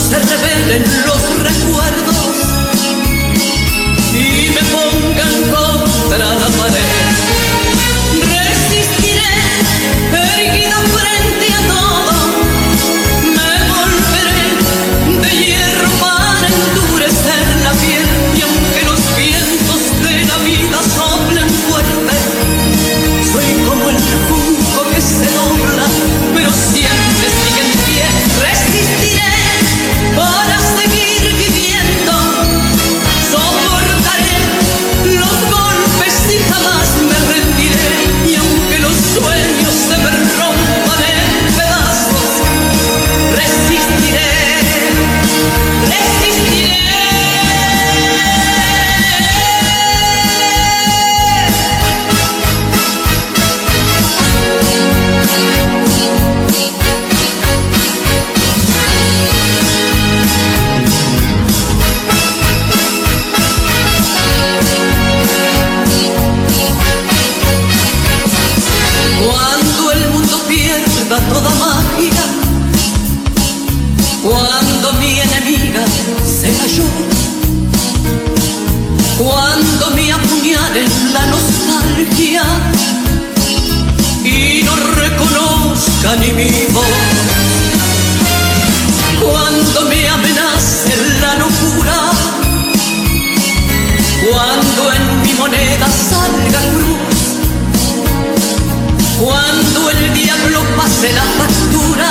se revelen los recuerdos y me pongan contra la pared. Resistiré, erguida frente a todo, me volveré de hierro para endurecer la piel, y aunque los vientos de la vida soplen fuerte, soy como el junco que se dobla, pero siempre sigue en pie. Resistiré para seguir viviendo, soportaré los golpes y jamás me rendiré, y aunque los sueños se me rompan en pedazos, resistiré, resistiré. Cuando el mundo pierda toda magia, cuando mi enemiga sea yo, cuando me apuñalen la nostalgia y no reconozca ni mi voz, cuando me amenace la locura, cuando en mi moneda salga cruz, cuando el diablo pase la factura,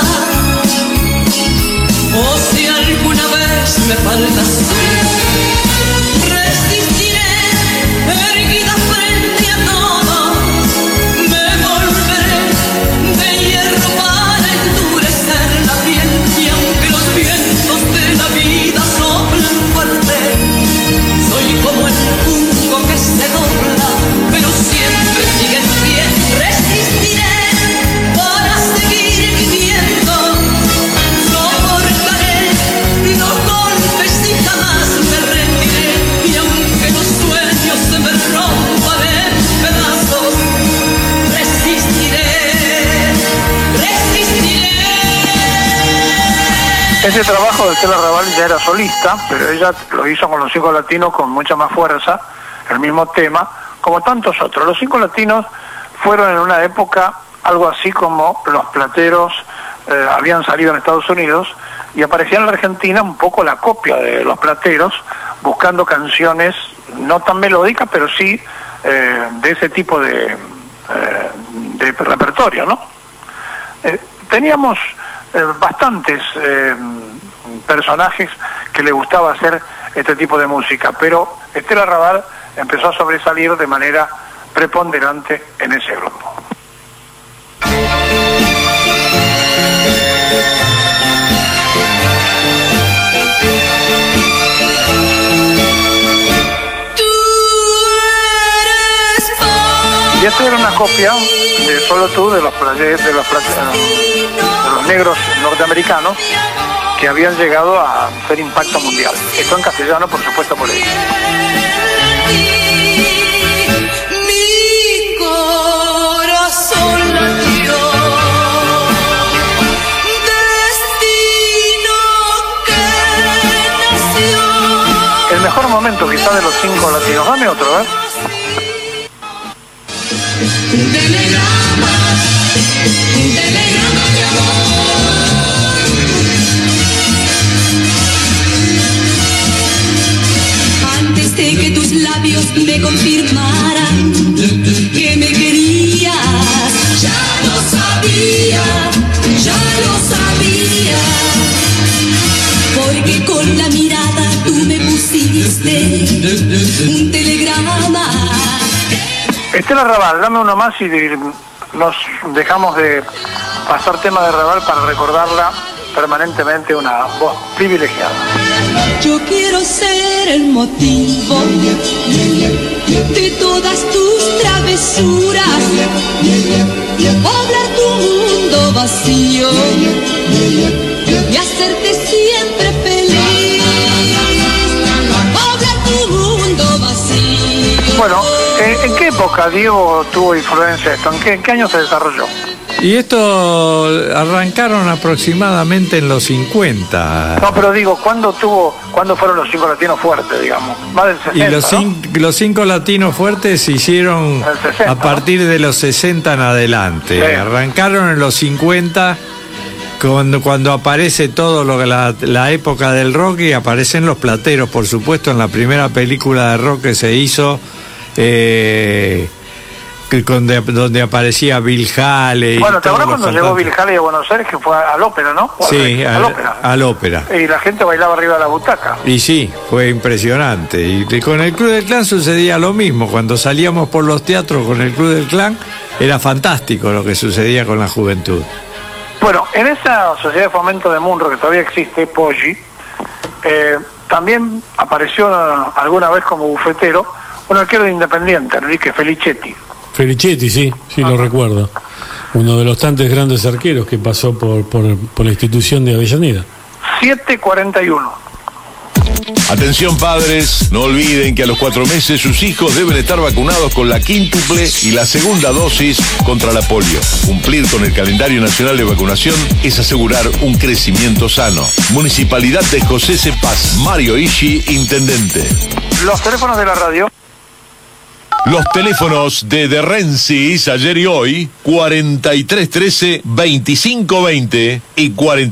o si alguna vez me faltas tú, resistiré, erguida frente a todo, me volveré de hierro para endurecer la piel, y aunque los vientos de la vida soplan fuerte, soy como el junco que se dobla, pero siempre sigue en pie. Resistiré para seguir viviendo, soportaré los golpes y jamás me rendiré, y aunque los sueños se me rompan en pedazos, resistiré, resistiré. Ese trabajo de Estela Raval ya era solista, pero ella lo hizo con los Cinco Latinos con mucha más fuerza, el mismo tema, como tantos otros. Los Cinco Latinos fueron en una época algo así como los Plateros habían salido en Estados Unidos y aparecía en la Argentina un poco la copia de los Plateros, buscando canciones no tan melódicas, pero sí de ese tipo de repertorio, ¿no? Teníamos bastantes personajes que le gustaba hacer este tipo de música, pero Estela Raval empezó a sobresalir de manera preponderante en ese grupo. Y esta era una copia de Solo Tú de los negros norteamericanos que habían llegado a hacer impacto mundial. Esto en castellano, por supuesto, por ellos. El mejor momento quizá de los Cinco Latinos. Dame otro, ¿eh? Telegrama de amor. Antes de que tus labios me confirmaran que me querías, ya lo sabía, porque con la mirada tú me pusiste un telegrama. Estela Raval, dame uno más y nos dejamos de pasar tema de Raval para recordarla permanentemente, una voz privilegiada. Yo quiero ser el motivo de todas tus travesuras, poblar tu mundo vacío y hacerte siempre feliz. Poblar tu mundo vacío. Bueno, ¿en qué época Diego tuvo influencia esto? ¿En qué año se desarrolló? Y esto arrancaron aproximadamente en los 50. No, pero digo, ¿cuándo fueron los 5 latinos fuertes, digamos? Más del 60, y los 5 latinos fuertes se hicieron 60, a partir de los 60 en adelante. Sí. Arrancaron en los 50 cuando aparece todo la época del rock, y aparecen los Plateros, por supuesto, en la primera película de rock que se hizo, donde aparecía Bill Haley. Bueno, ¿te acuerdas cuando llegó Bill Haley a Buenos Aires, que fue al ópera, ¿no? Sí, al ópera. Y la gente bailaba arriba de la butaca. Y sí, fue impresionante. Y con el Club del Clan sucedía lo mismo. Cuando salíamos por los teatros con el Club del Clan, era fantástico lo que sucedía con la juventud. Bueno, en esa sociedad de fomento de Munro, que todavía existe, Poggi, también apareció alguna vez como bufetero un arquero de Independiente, Enrique Felicetti. Felicetti, sí, lo recuerdo. Uno de los tantos grandes arqueros que pasó por la institución de Avellaneda. 7:41. Atención padres, no olviden que a los 4 meses sus hijos deben estar vacunados con la quíntuple y la segunda dosis contra la polio. Cumplir con el calendario nacional de vacunación es asegurar un crecimiento sano. Municipalidad de José C. Paz, Mario Ishi, intendente. Los teléfonos de la radio. Los teléfonos de Rensis ayer y hoy, 4313-2520 y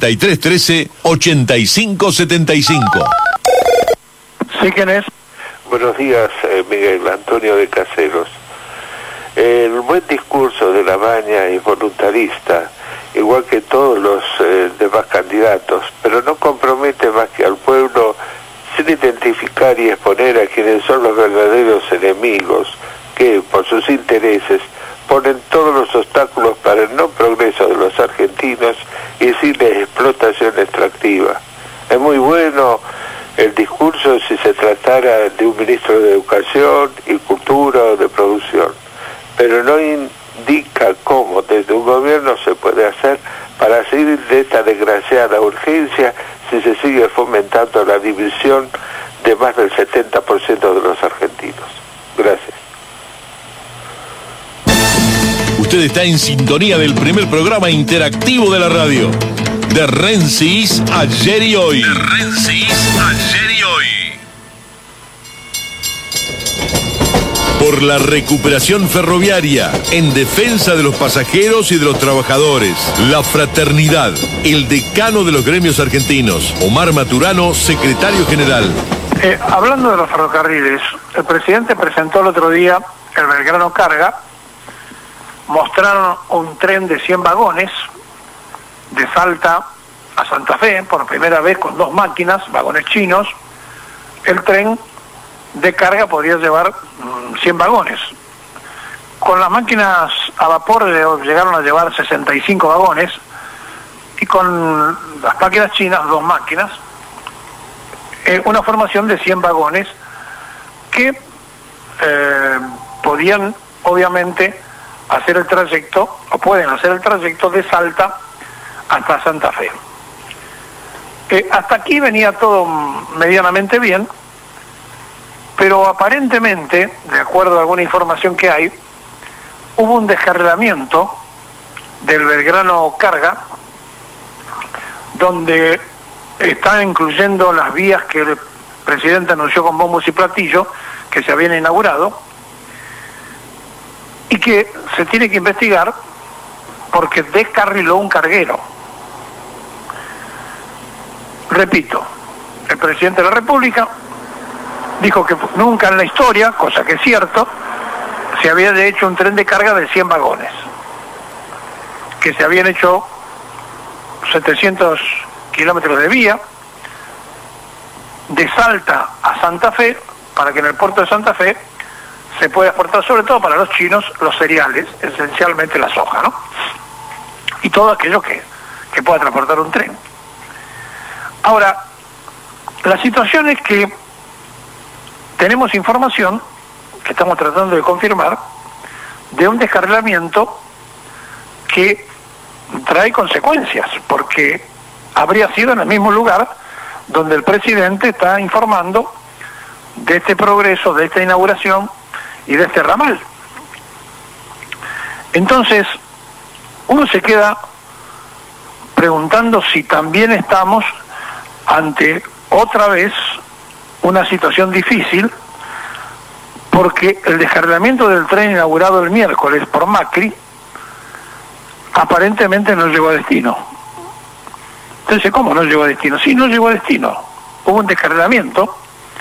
4313-8575. ¿Sí, quién es? Buenos días, Miguel Antonio de Caseros. El buen discurso de La Baña es voluntarista, igual que todos los demás candidatos, pero no compromete más que al pueblo sin identificar y exponer a quienes son los verdaderos enemigos, que por sus intereses ponen todos los obstáculos para el no progreso de los argentinos y sin la explotación extractiva. Es muy bueno el discurso si se tratara de un ministro de Educación y Cultura o de Producción, pero no indica cómo desde un gobierno se puede hacer para salir de esta desgraciada urgencia si se sigue fomentando la división de más del 70% de los argentinos. Gracias. Usted está en sintonía del primer programa interactivo de la radio. De Rensis ayer y hoy. De Rensis ayer y hoy. Por la recuperación ferroviaria, en defensa de los pasajeros y de los trabajadores. La Fraternidad, el decano de los gremios argentinos. Omar Maturano, secretario general. Hablando de los ferrocarriles, el presidente presentó el otro día el Belgrano Carga. Mostraron un tren de 100 vagones de Salta a Santa Fe, por primera vez con 2 máquinas, vagones chinos. El tren de carga podría llevar 100 vagones. Con las máquinas a vapor llegaron a llevar 65 vagones, y con las máquinas chinas, 2 máquinas, una formación de 100 vagones que podían, obviamente, hacer el trayecto, o pueden hacer el trayecto de Salta hasta Santa Fe. Hasta aquí venía todo medianamente bien, pero aparentemente, de acuerdo a alguna información que hay, hubo un descarrilamiento del Belgrano Carga, donde están incluyendo las vías que el presidente anunció con bombos y platillos, que se habían inaugurado, y que se tiene que investigar porque descarriló un carguero. Repito, el presidente de la República dijo que nunca en la historia, cosa que es cierto, se había hecho un tren de carga de 100 vagones, que se habían hecho 700 kilómetros de vía de Salta a Santa Fe, para que en el puerto de Santa Fe se puede exportar, sobre todo para los chinos, los cereales, esencialmente la soja, ¿no? Y todo aquello que pueda transportar un tren. Ahora, la situación es que tenemos información, que estamos tratando de confirmar, de un descarrilamiento que trae consecuencias, porque habría sido en el mismo lugar donde el presidente está informando de este progreso, de esta inauguración y de este ramal. Entonces, uno se queda preguntando si también estamos ante otra vez una situación difícil, porque el descarrilamiento del tren inaugurado el miércoles por Macri aparentemente no llegó a destino. Entonces, ¿cómo no llegó a destino? Sí, no llegó a destino. Hubo un descarrilamiento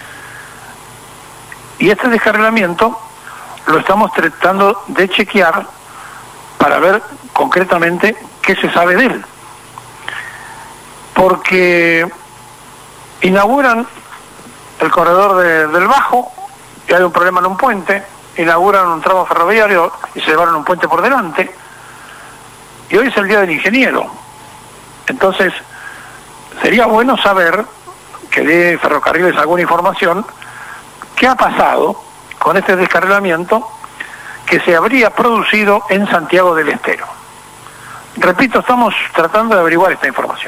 y este descarrilamiento lo estamos tratando de chequear para ver concretamente qué se sabe de él. Porque inauguran el corredor del Bajo y hay un problema en un puente, inauguran un tramo ferroviario y se llevaron un puente por delante, y hoy es el Día del Ingeniero. Entonces, sería bueno saber, que dé Ferrocarriles alguna información, qué ha pasado con este descarrilamiento que se habría producido en Santiago del Estero. Repito, estamos tratando de averiguar esta información.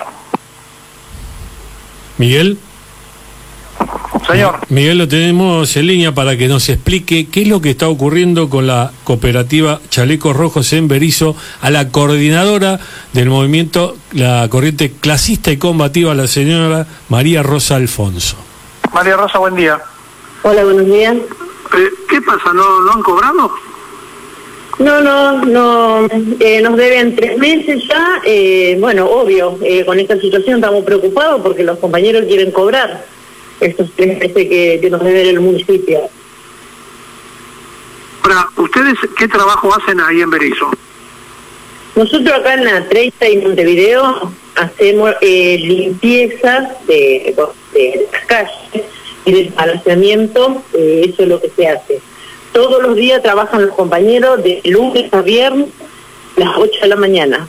Miguel. Señor. Miguel, lo tenemos en línea para que nos explique qué es lo que está ocurriendo con la cooperativa Chalecos Rojos en Berisso, a la coordinadora del movimiento, la corriente clasista y combativa, la señora María Rosa Alfonso. María Rosa, buen día. Hola, buenos días. ¿Qué pasa? ¿No han cobrado? No, nos deben 3 meses ya. Bueno, obvio, con esta situación estamos preocupados porque los compañeros quieren cobrar estos 3 meses que nos debe el municipio. Ahora, ¿ustedes qué trabajo hacen ahí en Berisso? Nosotros acá en la 30 y Montevideo hacemos limpiezas de las calles y del almacenamiento, eso es lo que se hace. Todos los días trabajan los compañeros de lunes a viernes a las 8 de la mañana.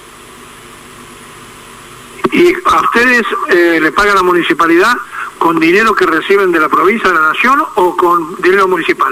¿Y a ustedes le paga la municipalidad con dinero que reciben de la provincia, de la nación, o con dinero municipal?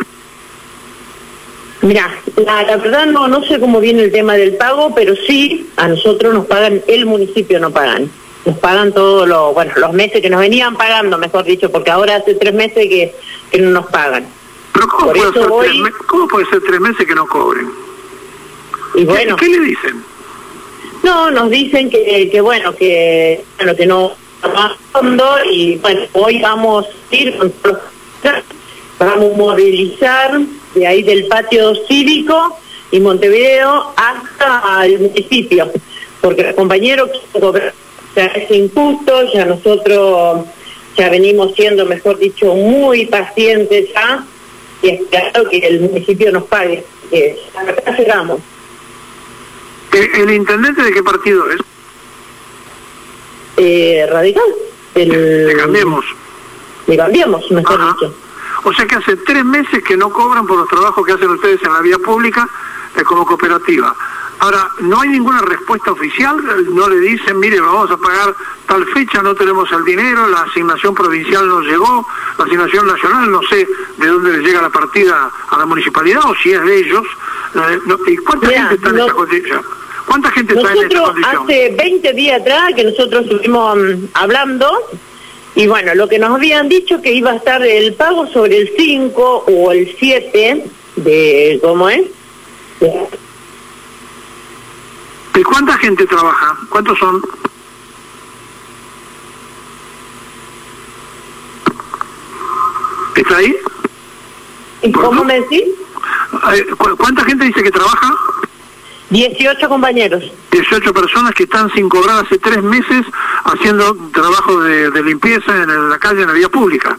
Mira, la verdad no sé cómo viene el tema del pago, pero sí, a nosotros nos pagan, el municipio no pagan. Nos pagan todos los meses que nos venían pagando, mejor dicho, porque ahora hace 3 meses que no nos pagan. ¿Pero cómo puede ser 3 meses que no cobren? Y bueno, ¿Qué le dicen? No, nos dicen que no más fondo, y bueno, hoy vamos a ir vamos a movilizar de ahí del patio cívico y Montevideo hasta el municipio, porque los compañeros ya es injusto, ya nosotros ya venimos siendo, mejor dicho, muy pacientes ya, y esperando que el municipio nos pague, que acá llegamos. ¿El intendente de qué partido es? Radical. De Cambiemos. De Cambiemos, mejor dicho. O sea que hace 3 meses que no cobran por los trabajos que hacen ustedes en la vía pública como cooperativa. Ahora, ¿no hay ninguna respuesta oficial? ¿No le dicen, mire, vamos a pagar tal fecha, no tenemos el dinero, la asignación provincial no llegó, la asignación nacional, no sé de dónde les llega la partida a la municipalidad o si es de ellos? ¿Y cuánta gente está en esta condición? ¿Cuánta gente está en esta condición? Hace 20 días atrás que nosotros estuvimos hablando, y bueno, lo que nos habían dicho que iba a estar el pago sobre el 5 o el 7 de, ¿cómo es? ¿Y cuánta gente trabaja? ¿Cuántos son? ¿Está ahí? ¿Y cómo me decís? ¿Cuánta gente dice que trabaja? 18 compañeros. 18 personas que están sin cobrar hace 3 meses haciendo trabajo de limpieza en la calle, en la vía pública.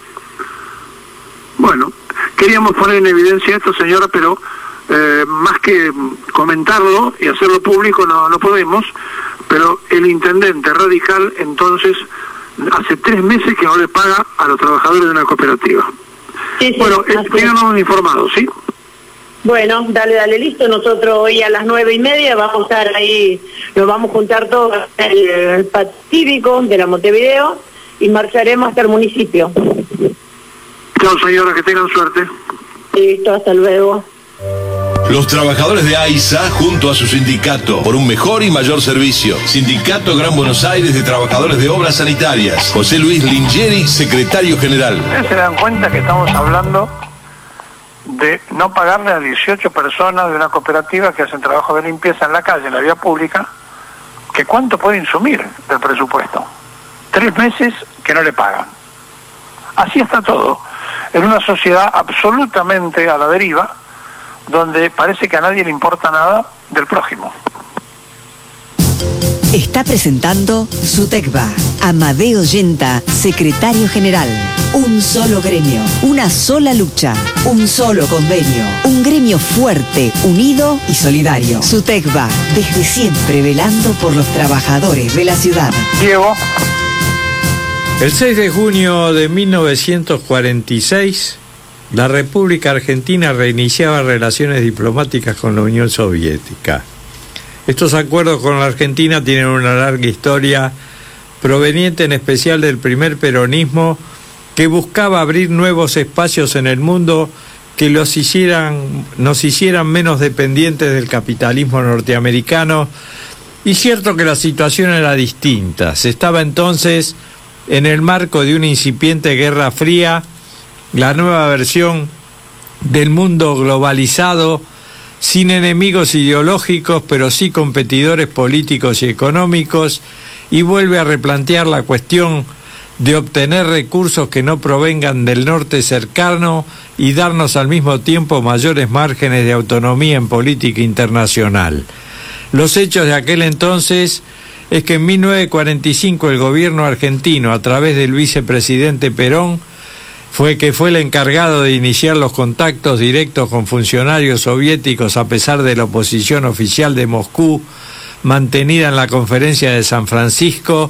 Bueno, queríamos poner en evidencia esto, señora, pero más que comentarlo y hacerlo público no podemos, pero el intendente Radical entonces hace 3 meses que no le paga a los trabajadores de una cooperativa. Sí, bueno, tengannos informados, ¿sí? Bueno, dale, listo. Nosotros hoy a las 9:30 vamos a estar ahí, nos vamos a juntar todos en el patio cívico de la Montevideo y marcharemos hasta el municipio. Chao, señora, que tengan suerte. Listo, hasta luego. Los trabajadores de AISA, junto a su sindicato, por un mejor y mayor servicio. Sindicato Gran Buenos Aires de Trabajadores de Obras Sanitarias. José Luis Lingieri, secretario general. Ustedes se dan cuenta que estamos hablando de no pagarle a 18 personas de una cooperativa que hacen trabajo de limpieza en la calle, en la vía pública, que cuánto puede insumir del presupuesto. 3 meses que no le pagan. Así está todo, en una sociedad absolutamente a la deriva, donde parece que a nadie le importa nada del prójimo. Está presentando SUTECBA. Amadeo Yenta, secretario general. Un solo gremio, una sola lucha, un solo convenio. Un gremio fuerte, unido y solidario. SUTECBA, desde siempre velando por los trabajadores de la ciudad. Diego. El 6 de junio de 1946, la República Argentina reiniciaba relaciones diplomáticas con la Unión Soviética. Estos acuerdos con la Argentina tienen una larga historia, proveniente en especial del primer peronismo, que buscaba abrir nuevos espacios en el mundo que nos hicieran menos dependientes del capitalismo norteamericano. Y cierto que la situación era distinta. Se estaba entonces en el marco de una incipiente guerra fría, la nueva versión del mundo globalizado, sin enemigos ideológicos, pero sí competidores políticos y económicos, y vuelve a replantear la cuestión de obtener recursos que no provengan del norte cercano y darnos al mismo tiempo mayores márgenes de autonomía en política internacional. Los hechos de aquel entonces es que en 1945 el gobierno argentino, a través del vicepresidente Perón, fue el encargado de iniciar los contactos directos con funcionarios soviéticos a pesar de la oposición oficial de Moscú mantenida en la conferencia de San Francisco,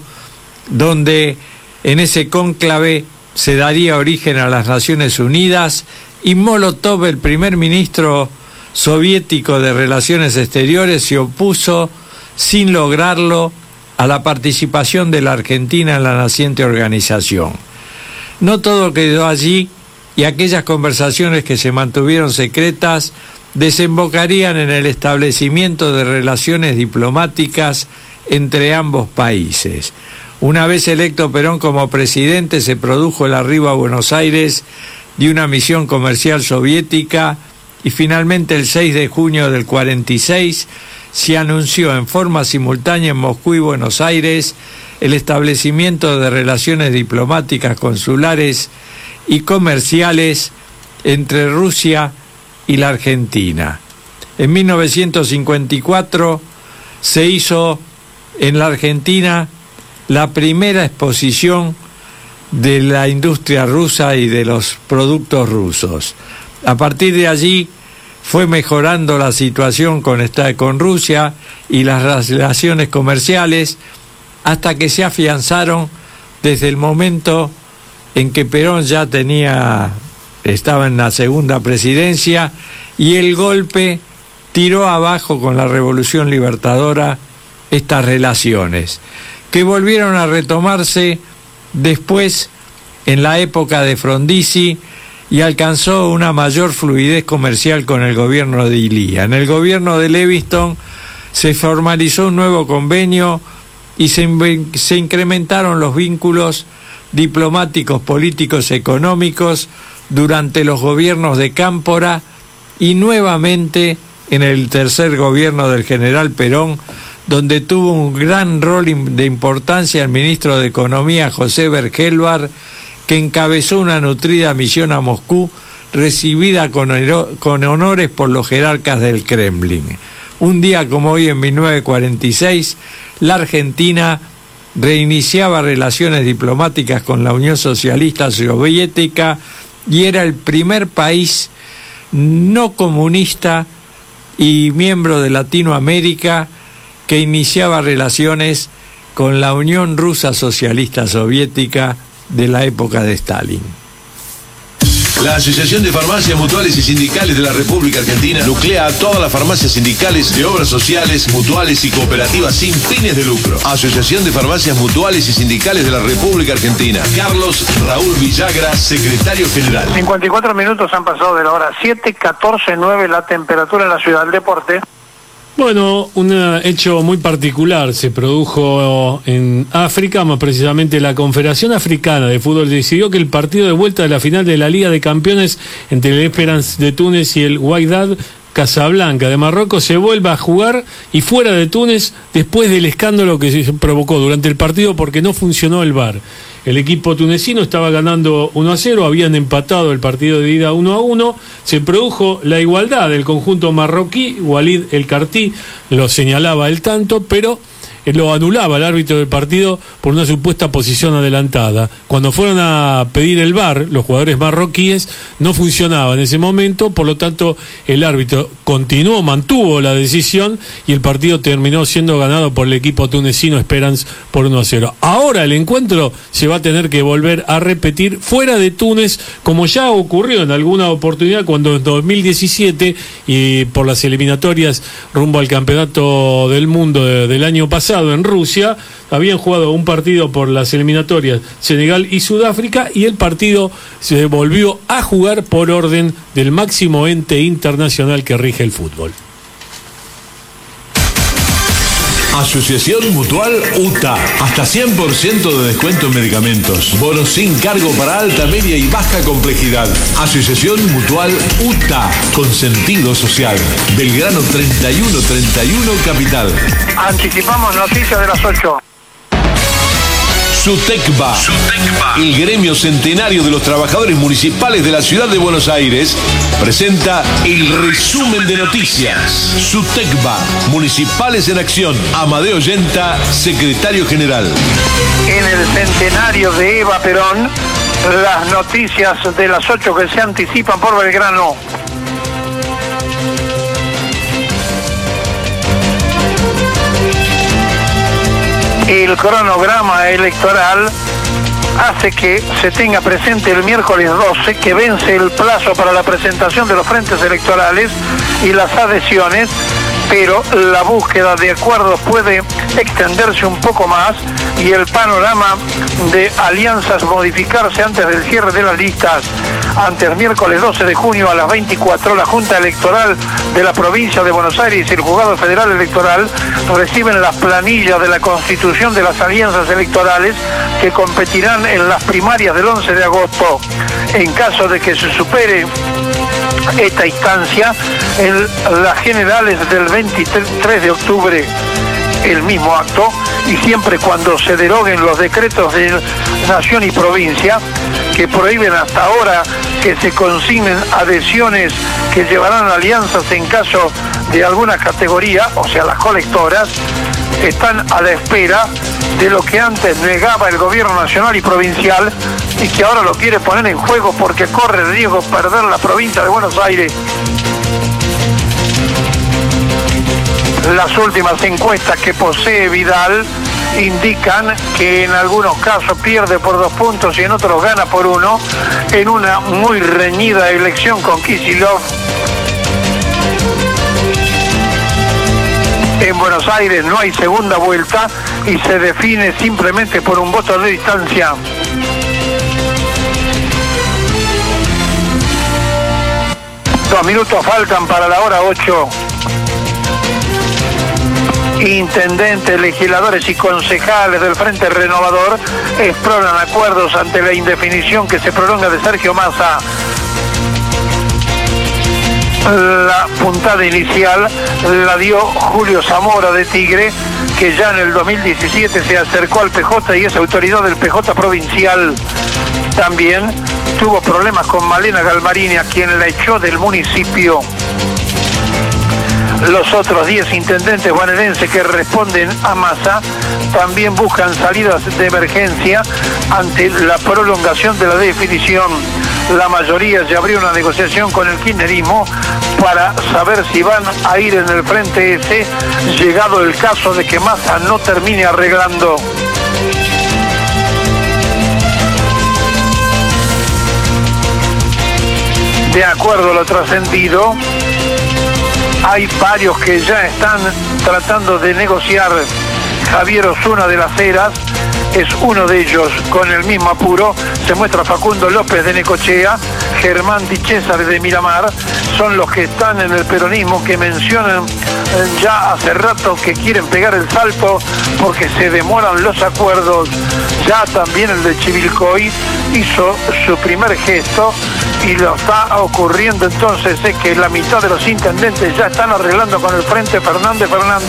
donde en ese cónclave se daría origen a las Naciones Unidas, y Molotov, el primer ministro soviético de Relaciones Exteriores, se opuso sin lograrlo a la participación de la Argentina en la naciente organización. No todo quedó allí, y aquellas conversaciones que se mantuvieron secretas desembocarían en el establecimiento de relaciones diplomáticas entre ambos países. Una vez electo Perón como presidente, se produjo el arribo a Buenos Aires de una misión comercial soviética, y finalmente el 6 de junio del 46 se anunció en forma simultánea en Moscú y Buenos Aires el establecimiento de relaciones diplomáticas, consulares y comerciales entre Rusia y la Argentina. En 1954 se hizo en la Argentina la primera exposición de la industria rusa y de los productos rusos. A partir de allí fue mejorando la situación con Rusia y las relaciones comerciales, hasta que se afianzaron desde el momento en que Perón ya estaba en la segunda presidencia, y el golpe tiró abajo con la Revolución Libertadora estas relaciones, que volvieron a retomarse después en la época de Frondizi, y alcanzó una mayor fluidez comercial con el gobierno de Ilía. En el gobierno de Levingston se formalizó un nuevo convenio y se incrementaron los vínculos diplomáticos, políticos, económicos durante los gobiernos de Cámpora, y nuevamente en el tercer gobierno del general Perón, donde tuvo un gran rol de importancia el ministro de Economía José Bergelbar, que encabezó una nutrida misión a Moscú, recibida con honores por los jerarcas del Kremlin. Un día como hoy, en 1946, la Argentina reiniciaba relaciones diplomáticas con la Unión Socialista Soviética, y era el primer país no comunista y miembro de Latinoamérica que iniciaba relaciones con la Unión Rusa Socialista Soviética de la época de Stalin. La Asociación de Farmacias Mutuales y Sindicales de la República Argentina nuclea a todas las farmacias sindicales de obras sociales, mutuales y cooperativas sin fines de lucro. Asociación de Farmacias Mutuales y Sindicales de la República Argentina. Carlos Raúl Villagra, secretario general. 54 minutos han pasado de la hora 7, 14:09 la temperatura en la ciudad del deporte. Bueno, un hecho muy particular se produjo en África, más precisamente la Confederación Africana de Fútbol decidió que el partido de vuelta de la final de la Liga de Campeones entre el Esperance de Túnez y el Wydad Casablanca de Marruecos se vuelva a jugar y fuera de Túnez después del escándalo que se provocó durante el partido porque no funcionó el VAR. El equipo tunecino estaba ganando 1-0, habían empatado el partido de ida 1-1, se produjo la igualdad del conjunto marroquí, Walid El Karti lo señalaba el tanto, pero lo anulaba el árbitro del partido por una supuesta posición adelantada. Cuando fueron a pedir el VAR, los jugadores marroquíes, no funcionaba en ese momento, por lo tanto el árbitro mantuvo la decisión y el partido terminó siendo ganado por el equipo tunecino Esperance por 1-0. Ahora el encuentro se va a tener que volver a repetir fuera de Túnez, como ya ocurrió en alguna oportunidad cuando en 2017 y por las eliminatorias rumbo al Campeonato del Mundo del año pasado en Rusia, habían jugado un partido por las eliminatorias Senegal y Sudáfrica y el partido se volvió a jugar por orden del máximo ente internacional que rige el fútbol. Asociación Mutual UTA. Hasta 100% de descuento en medicamentos. Bonos sin cargo para alta, media y baja complejidad. Asociación Mutual UTA. Con sentido social. Belgrano 3131 Capital. Anticipamos noticias de las 8. SUTECBA, el gremio centenario de los trabajadores municipales de la ciudad de Buenos Aires, presenta el resumen de noticias. SUTECBA, Municipales en Acción. Amadeo Yenta, secretario general. En el centenario de Eva Perón, las noticias de las 8 que se anticipan por Belgrano. El cronograma electoral hace que se tenga presente el miércoles 12, que vence el plazo para la presentación de los frentes electorales y las adhesiones, pero la búsqueda de acuerdos puede extenderse un poco más y el panorama de alianzas modificarse antes del cierre de las listas. Antes del miércoles 12 de junio a las 24, la Junta Electoral de la provincia de Buenos Aires y el Juzgado Federal Electoral reciben las planillas de la constitución de las alianzas electorales que competirán en las primarias del 11 de agosto. En caso de que se supere esta instancia, en las generales del 23 de octubre, el mismo acto, y siempre cuando se deroguen los decretos de nación y provincia que prohíben hasta ahora que se consignen adhesiones que llevarán alianzas en caso de alguna categoría, o sea, las colectoras, están a la espera de lo que antes negaba el gobierno nacional y provincial y que ahora lo quiere poner en juego porque corre riesgo perder la provincia de Buenos Aires. Las últimas encuestas que posee Vidal indican que en algunos casos pierde por 2 puntos y en otros gana por 1 en una muy reñida elección con Kicillof. En Buenos Aires no hay segunda vuelta y se define simplemente por un voto de distancia. Dos minutos faltan para la hora 8. Intendentes, legisladores y concejales del Frente Renovador exploran acuerdos ante la indefinición que se prolonga de Sergio Massa. La puntada inicial la dio Julio Zamora de Tigre, que ya en el 2017 se acercó al PJ y es autoridad del PJ provincial. También tuvo problemas con Malena Galmarini, a quien la echó del municipio. Los otros 10 intendentes bonaerenses que responden a Massa también buscan salidas de emergencia ante la prolongación de la definición. La mayoría ya abrió una negociación con el kirchnerismo para saber si van a ir en el frente ese, llegado el caso de que Massa no termine arreglando. De acuerdo a lo trascendido, hay varios que ya están tratando de negociar. Javier Osuna de las Heras es uno de ellos. Con el mismo apuro se muestra Facundo López de Necochea, Germán Di César de Miramar, son los que están en el peronismo, que mencionan ya hace rato que quieren pegar el salto porque se demoran los acuerdos. Ya también el de Chivilcoy hizo su primer gesto y lo está ocurriendo entonces, es que la mitad de los intendentes ya están arreglando con el Frente Fernández.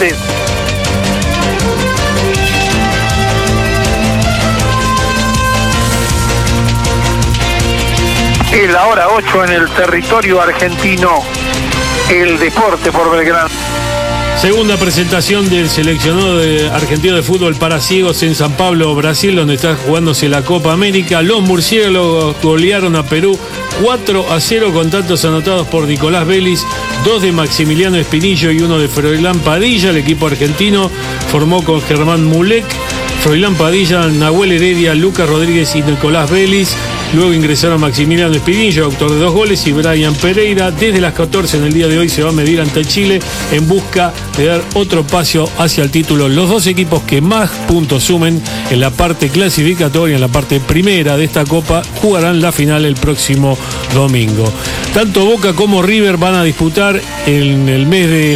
Y la hora 8 en el territorio argentino, el deporte por Belgrano. Segunda presentación del seleccionado argentino de fútbol para ciegos en San Pablo, Brasil, donde está jugándose la Copa América. Los murciélagos golearon a Perú 4-0 con tantos anotados por Nicolás Vélez, 2 de Maximiliano Espinillo y 1 de Froilán Padilla. El equipo argentino formó con Germán Mulek, Froilán Padilla, Nahuel Heredia, Lucas Rodríguez y Nicolás Vélez. Luego ingresaron Maximiliano Espinillo, autor de 2 goles, y Brian Pereira. Desde las 14 en el día de hoy se va a medir ante Chile en busca de dar otro paso hacia el título. Los 2 equipos que más puntos sumen en la parte clasificatoria, en la parte primera de esta Copa, jugarán la final el próximo domingo. Tanto Boca como River van a disputar en el mes de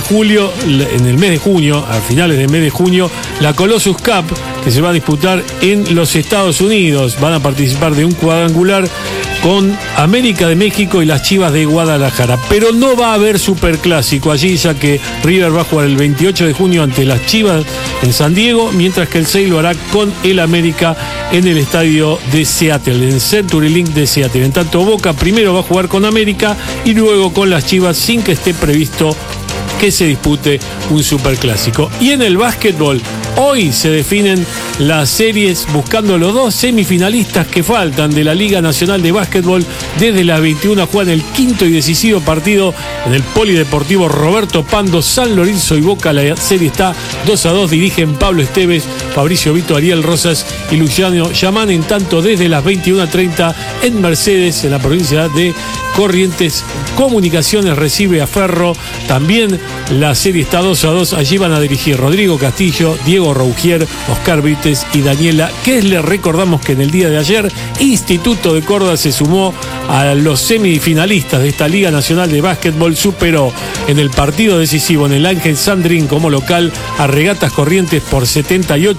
junio, a finales del mes de junio, la Colossus Cup, que se va a disputar en los Estados Unidos. Van a participar de un cuadrangular con América de México y las Chivas de Guadalajara. Pero no va a haber superclásico allí, ya que River va a jugar el 28 de junio ante las Chivas en San Diego, mientras que el 6 lo hará con el América en el estadio de Seattle, en el CenturyLink de Seattle. En tanto, Boca primero va a jugar con América y luego con las Chivas, sin que esté previsto que se dispute un superclásico. Y en el básquetbol, hoy se definen las series buscando los 2 semifinalistas que faltan de la Liga Nacional de Básquetbol. Desde las 21 juegan el quinto y decisivo partido en el Polideportivo Roberto Pando. San Lorenzo y Boca, la serie está 2-2, dirigen Pablo Esteves, Fabricio Vito, Ariel Rosas y Luciano Yamán. En tanto, desde las 21:30 en Mercedes, en la provincia de Corrientes, Comunicaciones recibe a Ferro. También la serie está 2-2. Allí van a dirigir Rodrigo Castillo, Diego Rougier, Oscar Brites y Daniela Kessler. Recordamos que en el día de ayer Instituto de Córdoba se sumó a los semifinalistas de esta Liga Nacional de Básquetbol. Superó en el partido decisivo en el Ángel Sandrín como local a Regatas Corrientes por 78